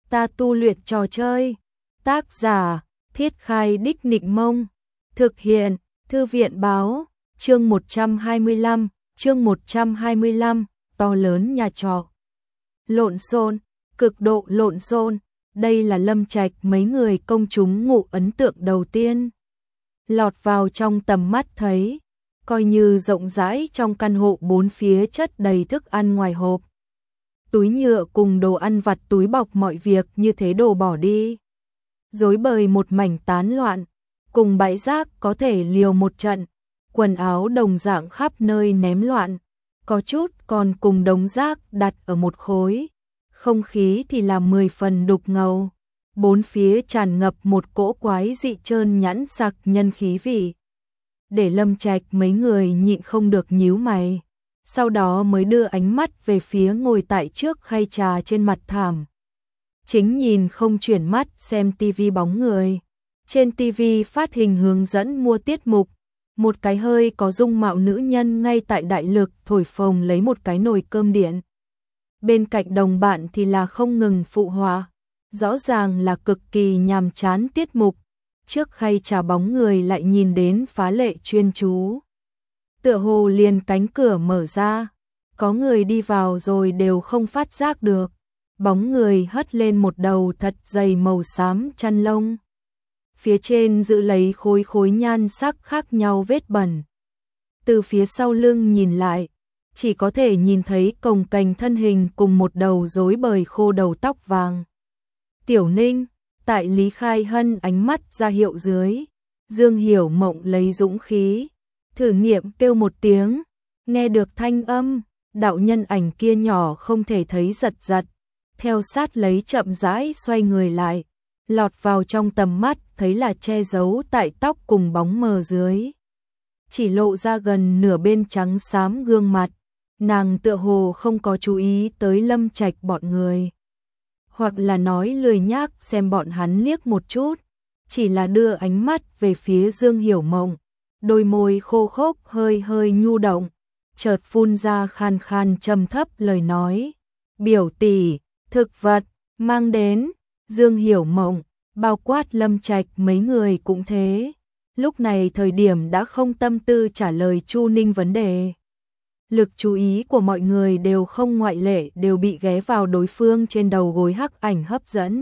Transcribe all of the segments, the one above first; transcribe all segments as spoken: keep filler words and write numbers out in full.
ta tu luyện trò chơi. Tác giả, Thiết Khai Đích Nịnh Mông. Thực hiện, Thư viện Báo. Chương một trăm hai mươi lăm, chương một trăm hai mươi lăm, to lớn nhà trọ. Lộn xộn, cực độ lộn xộn, đây là Lâm Trạch mấy người công chúng ngụ ấn tượng đầu tiên. Lọt vào trong tầm mắt thấy, coi như rộng rãi trong căn hộ bốn phía chất đầy thức ăn ngoài hộp. Túi nhựa cùng đồ ăn vặt túi bọc mọi việc như thế đồ bỏ đi. Rối bời một mảnh tán loạn, cùng bãi rác có thể liều một trận, quần áo đồng dạng khắp nơi ném loạn, có chút còn cùng đống rác đặt ở một khối. Không khí thì là mười phần đục ngầu, bốn phía tràn ngập một cỗ quái dị trơn nhẵn sặc nhân khí vị. Để Lâm Trạch mấy người nhịn không được nhíu mày, sau đó mới đưa ánh mắt về phía ngồi tại trước khay trà trên mặt thảm. Chính nhìn không chuyển mắt xem tivi bóng người. Trên tivi phát hình hướng dẫn mua tiết mục, một cái hơi có dung mạo nữ nhân ngay tại đại lực thổi phồng lấy một cái nồi cơm điện. Bên cạnh đồng bạn thì là không ngừng phụ họa, rõ ràng là cực kỳ nhàm chán tiết mục. Trước khay trà bóng người lại nhìn đến phá lệ chuyên chú. Tựa hồ liền cánh cửa mở ra, có người đi vào rồi đều không phát giác được. Bóng người hất lên một đầu thật dày màu xám chăn lông. Phía trên giữ lấy khối khối nhan sắc khác nhau vết bẩn. Từ phía sau lưng nhìn lại, chỉ có thể nhìn thấy cồng kềnh thân hình cùng một đầu rối bời khô đầu tóc vàng. Tiểu Ninh, tại Lý Khai Hân ánh mắt ra hiệu dưới, Dương Hiểu Mộng lấy dũng khí, thử nghiệm kêu một tiếng, nghe được thanh âm, đạo nhân ảnh kia nhỏ không thể thấy giật giật, theo sát lấy chậm rãi xoay người lại, lọt vào trong tầm mắt thấy là che giấu tại tóc cùng bóng mờ dưới. Chỉ lộ ra gần nửa bên trắng xám gương mặt, nàng tựa hồ không có chú ý tới Lâm Trạch bọn người. Hoặc là nói lười nhác xem bọn hắn liếc một chút, chỉ là đưa ánh mắt về phía Dương Hiểu Mộng, đôi môi khô khốc hơi hơi nhu động, chợt phun ra khan khan trầm thấp lời nói, biểu tỷ, thực vật, mang đến. Dương Hiểu Mộng, bao quát Lâm Trạch mấy người cũng thế, lúc này thời điểm đã không tâm tư trả lời Chu Ninh vấn đề. Lực chú ý của mọi người đều không ngoại lệ đều bị ghé vào đối phương trên đầu gối hắc ảnh hấp dẫn.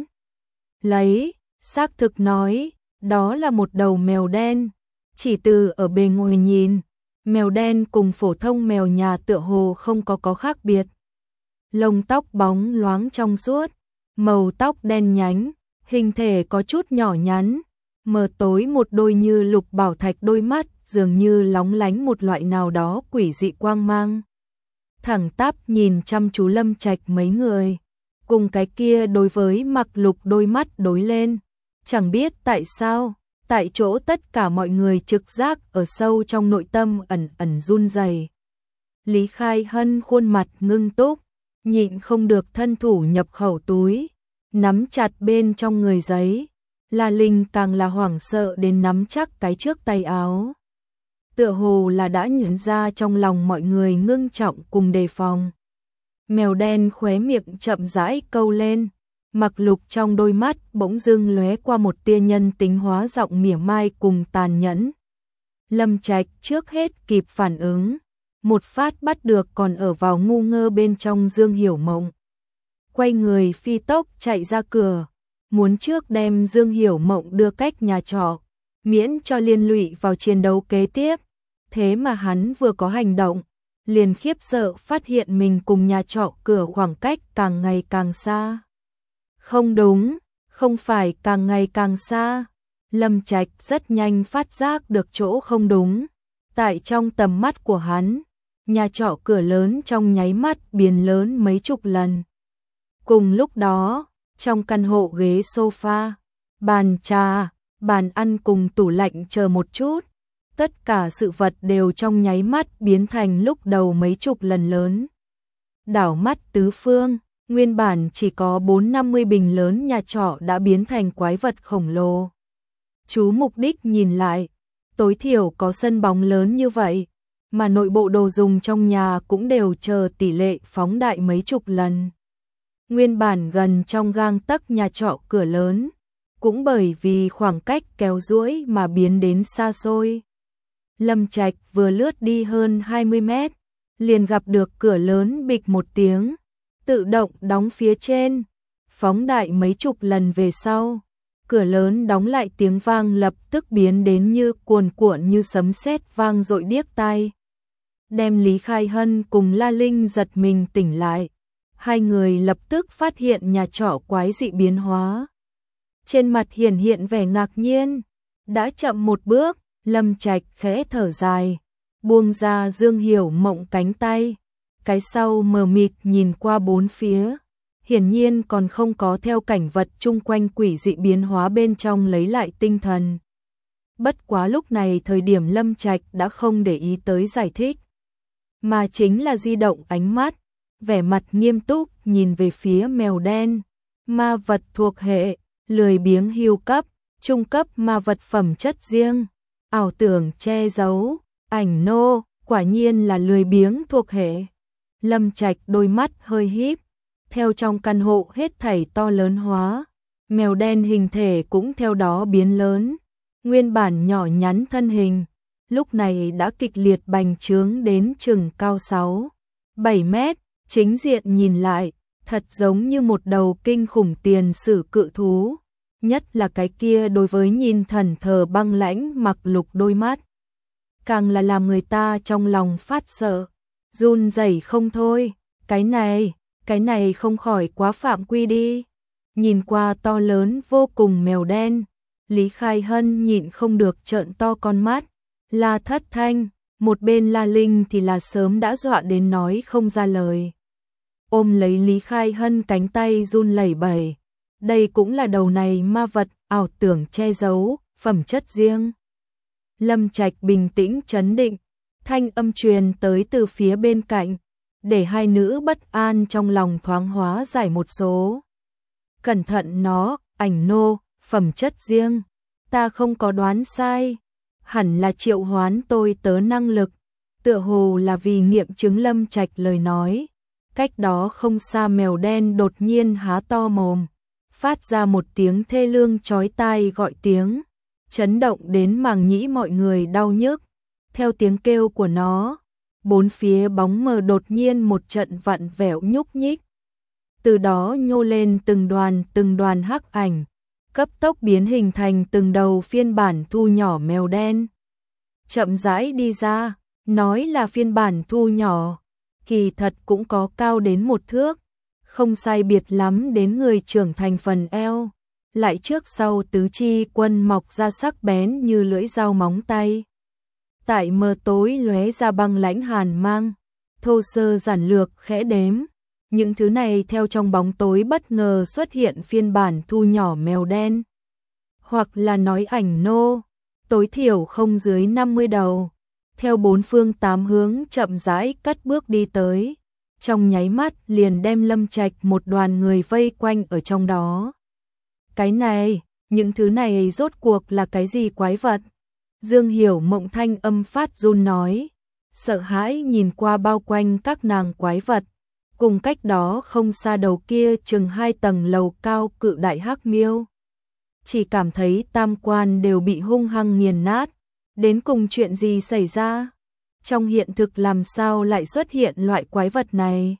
Lấy, xác thực nói, đó là một đầu mèo đen. Chỉ từ ở bề ngoài nhìn, mèo đen cùng phổ thông mèo nhà tựa hồ không có có khác biệt. Lông tóc bóng loáng trong suốt, màu tóc đen nhánh, hình thể có chút nhỏ nhắn, mờ tối một đôi như lục bảo thạch đôi mắt dường như lóng lánh một loại nào đó quỷ dị quang mang. Thẳng tắp nhìn chăm chú Lâm Trạch mấy người, cùng cái kia đối với mặc lục đôi mắt đối lên. Chẳng biết tại sao, tại chỗ tất cả mọi người trực giác ở sâu trong nội tâm ẩn ẩn run rẩy. Lý Khai Hân khuôn mặt ngưng túc, nhịn không được thân thủ nhập khẩu túi, nắm chặt bên trong người giấy. La Linh càng là hoảng sợ đến nắm chắc cái trước tay áo. Tựa hồ là đã nhận ra trong lòng mọi người ngưng trọng cùng đề phòng. Mèo đen khóe miệng chậm rãi câu lên, mặc lục trong đôi mắt bỗng dưng lóe qua một tia nhân tính hóa giọng mỉa mai cùng tàn nhẫn. Lâm Trạch trước hết kịp phản ứng, một phát bắt được còn ở vào ngu ngơ bên trong Dương Hiểu Mộng. Quay người phi tốc chạy ra cửa, muốn trước đem Dương Hiểu Mộng đưa cách nhà trọ, miễn cho liên lụy vào chiến đấu kế tiếp. Thế mà hắn vừa có hành động, liền khiếp sợ phát hiện mình cùng nhà trọ cửa khoảng cách càng ngày càng xa. Không đúng, không phải càng ngày càng xa. Lâm Trạch rất nhanh phát giác được chỗ không đúng. Tại trong tầm mắt của hắn, nhà trọ cửa lớn trong nháy mắt biến lớn mấy chục lần. Cùng lúc đó, trong căn hộ ghế sofa, bàn trà, bàn ăn cùng tủ lạnh chờ một chút. Tất cả sự vật đều trong nháy mắt biến thành lúc đầu mấy chục lần lớn. Đảo mắt tứ phương, nguyên bản chỉ có bốn năm mươi bình lớn nhà trọ đã biến thành quái vật khổng lồ. Chú mục đích nhìn lại, tối thiểu có sân bóng lớn như vậy, mà nội bộ đồ dùng trong nhà cũng đều chờ tỷ lệ phóng đại mấy chục lần. Nguyên bản gần trong gang tấc nhà trọ cửa lớn, cũng bởi vì khoảng cách kéo duỗi mà biến đến xa xôi. Lâm Trạch vừa lướt đi hơn hai mươi mét, liền gặp được cửa lớn bịch một tiếng, tự động đóng phía trên, phóng đại mấy chục lần về sau. Cửa lớn đóng lại tiếng vang lập tức biến đến như cuồn cuộn như sấm sét vang dội điếc tai. Đem Lý Khai Hân cùng La Linh giật mình tỉnh lại. Hai người lập tức phát hiện nhà trọ quái dị biến hóa. Trên mặt hiển hiện vẻ ngạc nhiên. Đã chậm một bước, Lâm Trạch khẽ thở dài, buông ra Dương Hiểu Mộng cánh tay. Cái sau mờ mịt nhìn qua bốn phía. Hiển nhiên còn không có theo cảnh vật chung quanh quỷ dị biến hóa bên trong lấy lại tinh thần. Bất quá lúc này thời điểm Lâm Trạch đã không để ý tới giải thích, mà chính là di động ánh mắt, vẻ mặt nghiêm túc nhìn về phía mèo đen. Ma vật thuộc hệ, lười biếng hưu cấp, trung cấp ma vật phẩm chất riêng, ảo tưởng che giấu, ảnh nô, quả nhiên là lười biếng thuộc hệ. Lâm Trạch đôi mắt hơi híp, theo trong căn hộ hết thảy to lớn hóa, mèo đen hình thể cũng theo đó biến lớn, nguyên bản nhỏ nhắn thân hình, lúc này đã kịch liệt bành trướng đến chừng cao sáu, bảy mét, chính diện nhìn lại, thật giống như một đầu kinh khủng tiền sử cự thú, nhất là cái kia đối với nhìn thần thờ băng lãnh mặc lục đôi mắt, càng là làm người ta trong lòng phát sợ, run rẩy không thôi, cái này, cái này không khỏi quá phạm quy đi. Nhìn qua to lớn vô cùng mèo đen, Lý Khai Hân nhịn không được trợn to con mắt, La Thất Thanh, một bên La Linh thì là sớm đã dọa đến nói không ra lời. Ôm lấy Lý Khai Hân cánh tay run lẩy bẩy, đây cũng là đầu này ma vật, ảo tưởng che giấu, phẩm chất riêng. Lâm Trạch bình tĩnh trấn định, thanh âm truyền tới từ phía bên cạnh, để hai nữ bất an trong lòng thoáng hóa giải một số. Cẩn thận nó, ảnh nô, phẩm chất riêng, ta không có đoán sai, hẳn là triệu hoán tôi tớ năng lực, tựa hồ là vì nghiệm chứng Lâm Trạch lời nói. Cách đó không xa mèo đen đột nhiên há to mồm, phát ra một tiếng thê lương chói tai gọi tiếng, chấn động đến màng nhĩ mọi người đau nhức. Theo tiếng kêu của nó, bốn phía bóng mờ đột nhiên một trận vặn vẹo nhúc nhích. Từ đó nhô lên từng đoàn từng đoàn hắc ảnh, cấp tốc biến hình thành từng đầu phiên bản thu nhỏ mèo đen. Chậm rãi đi ra, nói là phiên bản thu nhỏ, kỳ thật cũng có cao đến một thước, không sai biệt lắm đến người trưởng thành phần eo, lại trước sau tứ chi quân mọc ra sắc bén như lưỡi dao móng tay. Tại mờ tối lóe ra băng lãnh hàn mang, thô sơ giản lược khẽ đếm, những thứ này theo trong bóng tối bất ngờ xuất hiện phiên bản thu nhỏ mèo đen, hoặc là nói ảnh nô, tối thiểu không dưới năm mươi đầu, theo bốn phương tám hướng chậm rãi cất bước đi tới, trong nháy mắt liền đem Lâm Trạch một đoàn người vây quanh ở trong đó. Cái này, những thứ này rốt cuộc là cái gì quái vật? Dương Hiểu Mộng thanh âm phát run nói, sợ hãi nhìn qua bao quanh các nàng quái vật, cùng cách đó không xa đầu kia chừng hai tầng lầu cao cự đại hắc miêu. Chỉ cảm thấy tam quan đều bị hung hăng nghiền nát, đến cùng chuyện gì xảy ra? Trong hiện thực làm sao lại xuất hiện loại quái vật này?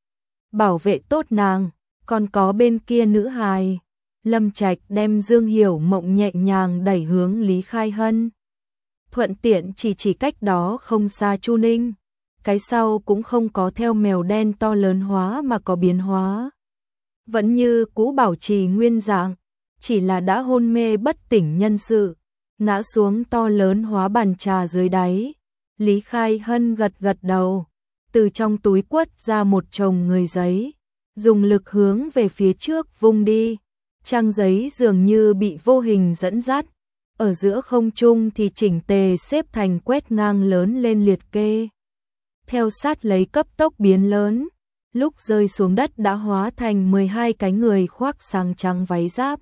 Bảo vệ tốt nàng, còn có bên kia nữ hài. Lâm Trạch đem Dương Hiểu Mộng nhẹ nhàng đẩy hướng Lý Khai Hân. Thuận tiện chỉ chỉ cách đó không xa Chu Ninh. Cái sau cũng không có theo mèo đen to lớn hóa mà có biến hóa. Vẫn như cũ bảo trì nguyên dạng, chỉ là đã hôn mê bất tỉnh nhân sự, ngã xuống to lớn hóa bàn trà dưới đáy. Lý Khai Hân gật gật đầu, từ trong túi quất ra một chồng người giấy, dùng lực hướng về phía trước vung đi. Trang giấy dường như bị vô hình dẫn dắt, ở giữa không trung thì chỉnh tề xếp thành quét ngang lớn lên liệt kê. Theo sát lấy cấp tốc biến lớn, lúc rơi xuống đất đã hóa thành mười hai cái người khoác sáng trắng váy giáp.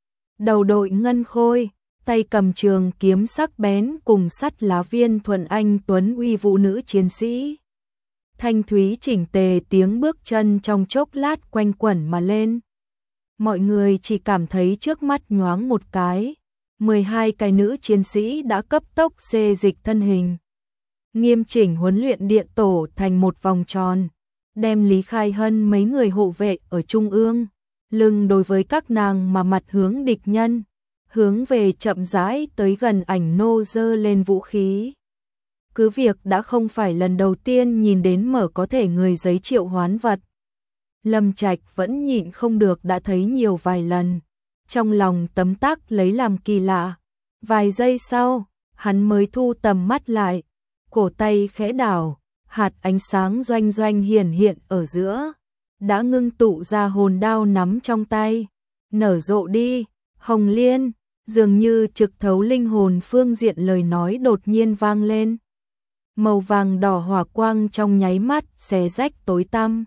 Đầu đội ngân khôi, tay cầm trường kiếm sắc bén cùng sắt lá viên thuần anh tuấn uy vũ nữ chiến sĩ. Thanh thúy chỉnh tề tiếng bước chân trong chốc lát quanh quẩn mà lên. Mọi người chỉ cảm thấy trước mắt nhoáng một cái, mười hai cái nữ chiến sĩ đã cấp tốc xê dịch thân hình, nghiêm chỉnh huấn luyện điện tổ thành một vòng tròn, đem Lý Khai Hân mấy người hộ vệ ở trung ương, lưng đối với các nàng mà mặt hướng địch nhân, hướng về chậm rãi tới gần Ảnh Nô giơ lên vũ khí. Cứ việc đã không phải lần đầu tiên nhìn đến mở có thể người giấy triệu hoán vật, Lâm Trạch vẫn nhịn không được đã thấy nhiều vài lần, trong lòng tấm tắc lấy làm kỳ lạ. Vài giây sau, hắn mới thu tầm mắt lại, cổ tay khẽ đảo, hạt ánh sáng doanh doanh hiển hiện ở giữa, đã ngưng tụ ra hồn đao nắm trong tay, nở rộ đi, Hồng Liên, dường như trực thấu linh hồn phương diện lời nói đột nhiên vang lên. Màu vàng đỏ hỏa quang trong nháy mắt xé rách tối tăm,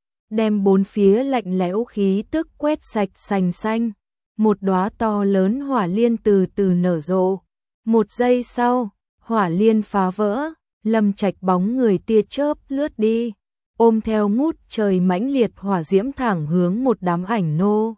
đem bốn phía lạnh lẽo khí tức quét sạch sành xanh, một đóa to lớn hỏa liên từ từ nở rộ. Một giây sau, hỏa liên phá vỡ, Lâm Trạch bóng người tia chớp lướt đi, ôm theo ngút trời mãnh liệt hỏa diễm thẳng hướng một đám ảnh nô.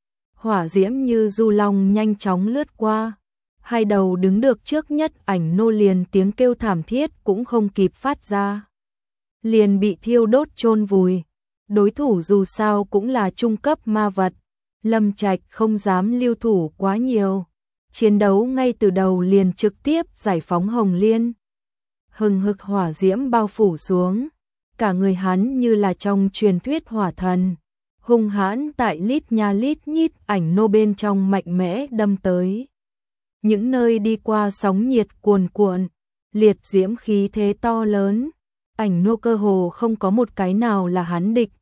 Hỏa diễm như du long nhanh chóng lướt qua, hai đầu đứng được trước nhất ảnh nô liền tiếng kêu thảm thiết cũng không kịp phát ra, liền bị thiêu đốt chôn vùi. Đối thủ dù sao cũng là trung cấp ma vật, Lâm Trạch không dám lưu thủ quá nhiều, chiến đấu ngay từ đầu liền trực tiếp giải phóng Hồng Liên. Hừng hực hỏa diễm bao phủ xuống, cả người hắn như là trong truyền thuyết hỏa thần, hung hãn tại lít nha lít nhít ảnh nô bên trong mạnh mẽ đâm tới. Những nơi đi qua sóng nhiệt cuồn cuộn, liệt diễm khí thế to lớn, ảnh nô cơ hồ không có một cái nào là hắn địch.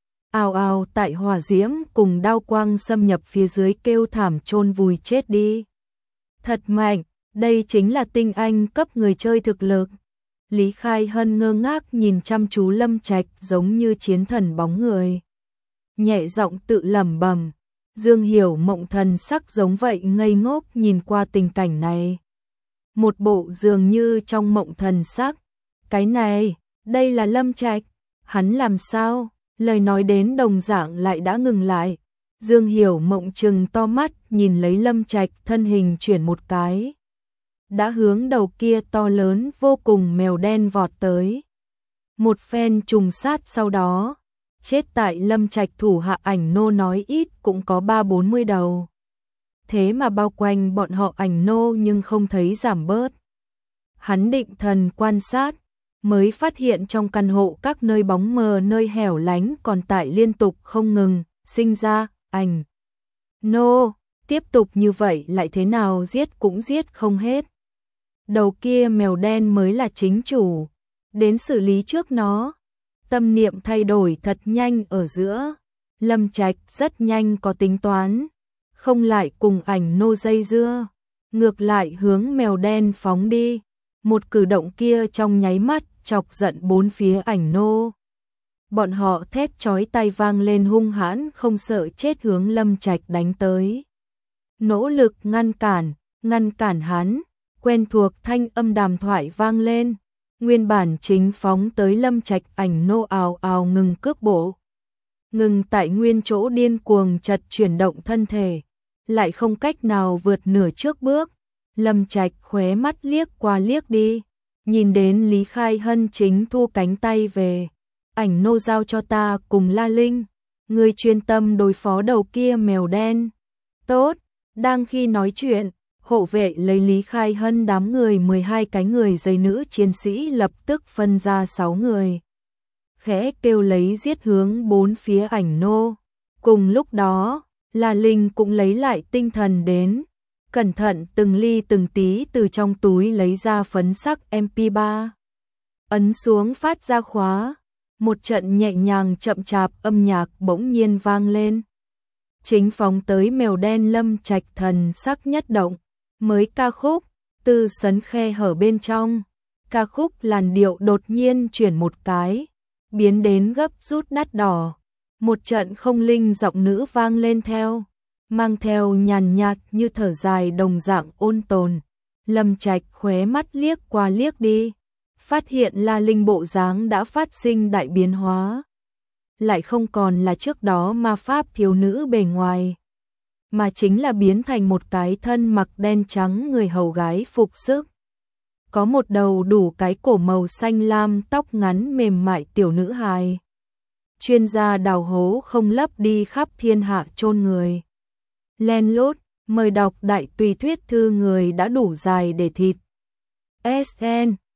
Ào ào tại hỏa diễm cùng đao quang xâm nhập phía dưới kêu thảm chôn vùi chết đi. Thật mạnh, đây chính là tinh anh cấp người chơi thực lực. Lý Khai Hân ngơ ngác nhìn chăm chú Lâm Trạch giống như chiến thần bóng người. Nhẹ giọng tự lẩm bẩm, Dương Hiểu Mộng thần sắc giống vậy ngây ngốc nhìn qua tình cảnh này. Một bộ dường như trong mộng thần sắc. Cái này, đây là Lâm Trạch, hắn làm sao? Lời nói đến đồng dạng lại đã ngừng lại. Dương Hiểu Mộng trừng to mắt nhìn lấy Lâm Trạch thân hình chuyển một cái, đã hướng đầu kia to lớn vô cùng mèo đen vọt tới. Một phen trùng sát sau đó, chết tại Lâm Trạch thủ hạ ảnh nô nói ít cũng có ba bốn mươi đầu. Thế mà bao quanh bọn họ ảnh nô nhưng không thấy giảm bớt. Hắn định thần quan sát, mới phát hiện trong căn hộ các nơi bóng mờ nơi hẻo lánh còn tại liên tục không ngừng sinh ra ảnh nô. Tiếp tục như vậy lại thế nào giết cũng giết không hết. Đầu kia mèo đen mới là chính chủ, đến xử lý trước nó. Tâm niệm thay đổi thật nhanh ở giữa, Lâm Trạch rất nhanh có tính toán, không lại cùng ảnh nô dây dưa, ngược lại hướng mèo đen phóng đi. Một cử động kia trong nháy mắt chọc giận bốn phía ảnh nô. Bọn họ thét chói tai vang lên hung hãn không sợ chết hướng Lâm Trạch đánh tới. Nỗ lực ngăn cản, ngăn cản hắn, quen thuộc thanh âm đàm thoại vang lên. Nguyên bản chính phóng tới Lâm Trạch ảnh nô ào ào ngừng cước bộ. Ngừng tại nguyên chỗ điên cuồng chật chuyển động thân thể, lại không cách nào vượt nửa trước bước. Lâm Trạch khóe mắt liếc qua liếc đi, nhìn đến Lý Khai Hân chính thu cánh tay về. Ảnh nô giao cho ta cùng La Linh, người chuyên tâm đối phó đầu kia mèo đen. Tốt, đang khi nói chuyện, hộ vệ lấy Lý Khai Hân đám người mười hai cái người giấy nữ chiến sĩ lập tức phân ra sáu người. Khẽ kêu lấy giết hướng bốn phía ảnh nô. Cùng lúc đó, La Linh cũng lấy lại tinh thần đến, cẩn thận từng ly từng tí từ trong túi lấy ra phấn sắc em pê ba. Ấn xuống phát ra khóa, một trận nhẹ nhàng chậm chạp âm nhạc bỗng nhiên vang lên. Chính phóng tới mèo đen Lâm Trạch thần sắc nhất động, mới ca khúc, từ sấn khe hở bên trong, ca khúc làn điệu đột nhiên chuyển một cái, biến đến gấp rút đắt đỏ. Một trận không linh giọng nữ vang lên theo, mang theo nhàn nhạt như thở dài đồng dạng ôn tồn. Lâm Trạch khóe mắt liếc qua liếc đi, phát hiện La Linh bộ dáng đã phát sinh đại biến hóa. Lại không còn là trước đó ma pháp thiếu nữ bề ngoài, mà chính là biến thành một cái thân mặc đen trắng người hầu gái phục sức. Có một đầu đủ cái cổ màu xanh lam, tóc ngắn mềm mại tiểu nữ hài. Chuyên gia đào hố không lấp đi khắp thiên hạ chôn người. Len lút, mời đọc đại tùy thuyết thư người đã đủ dài để thịt. ét en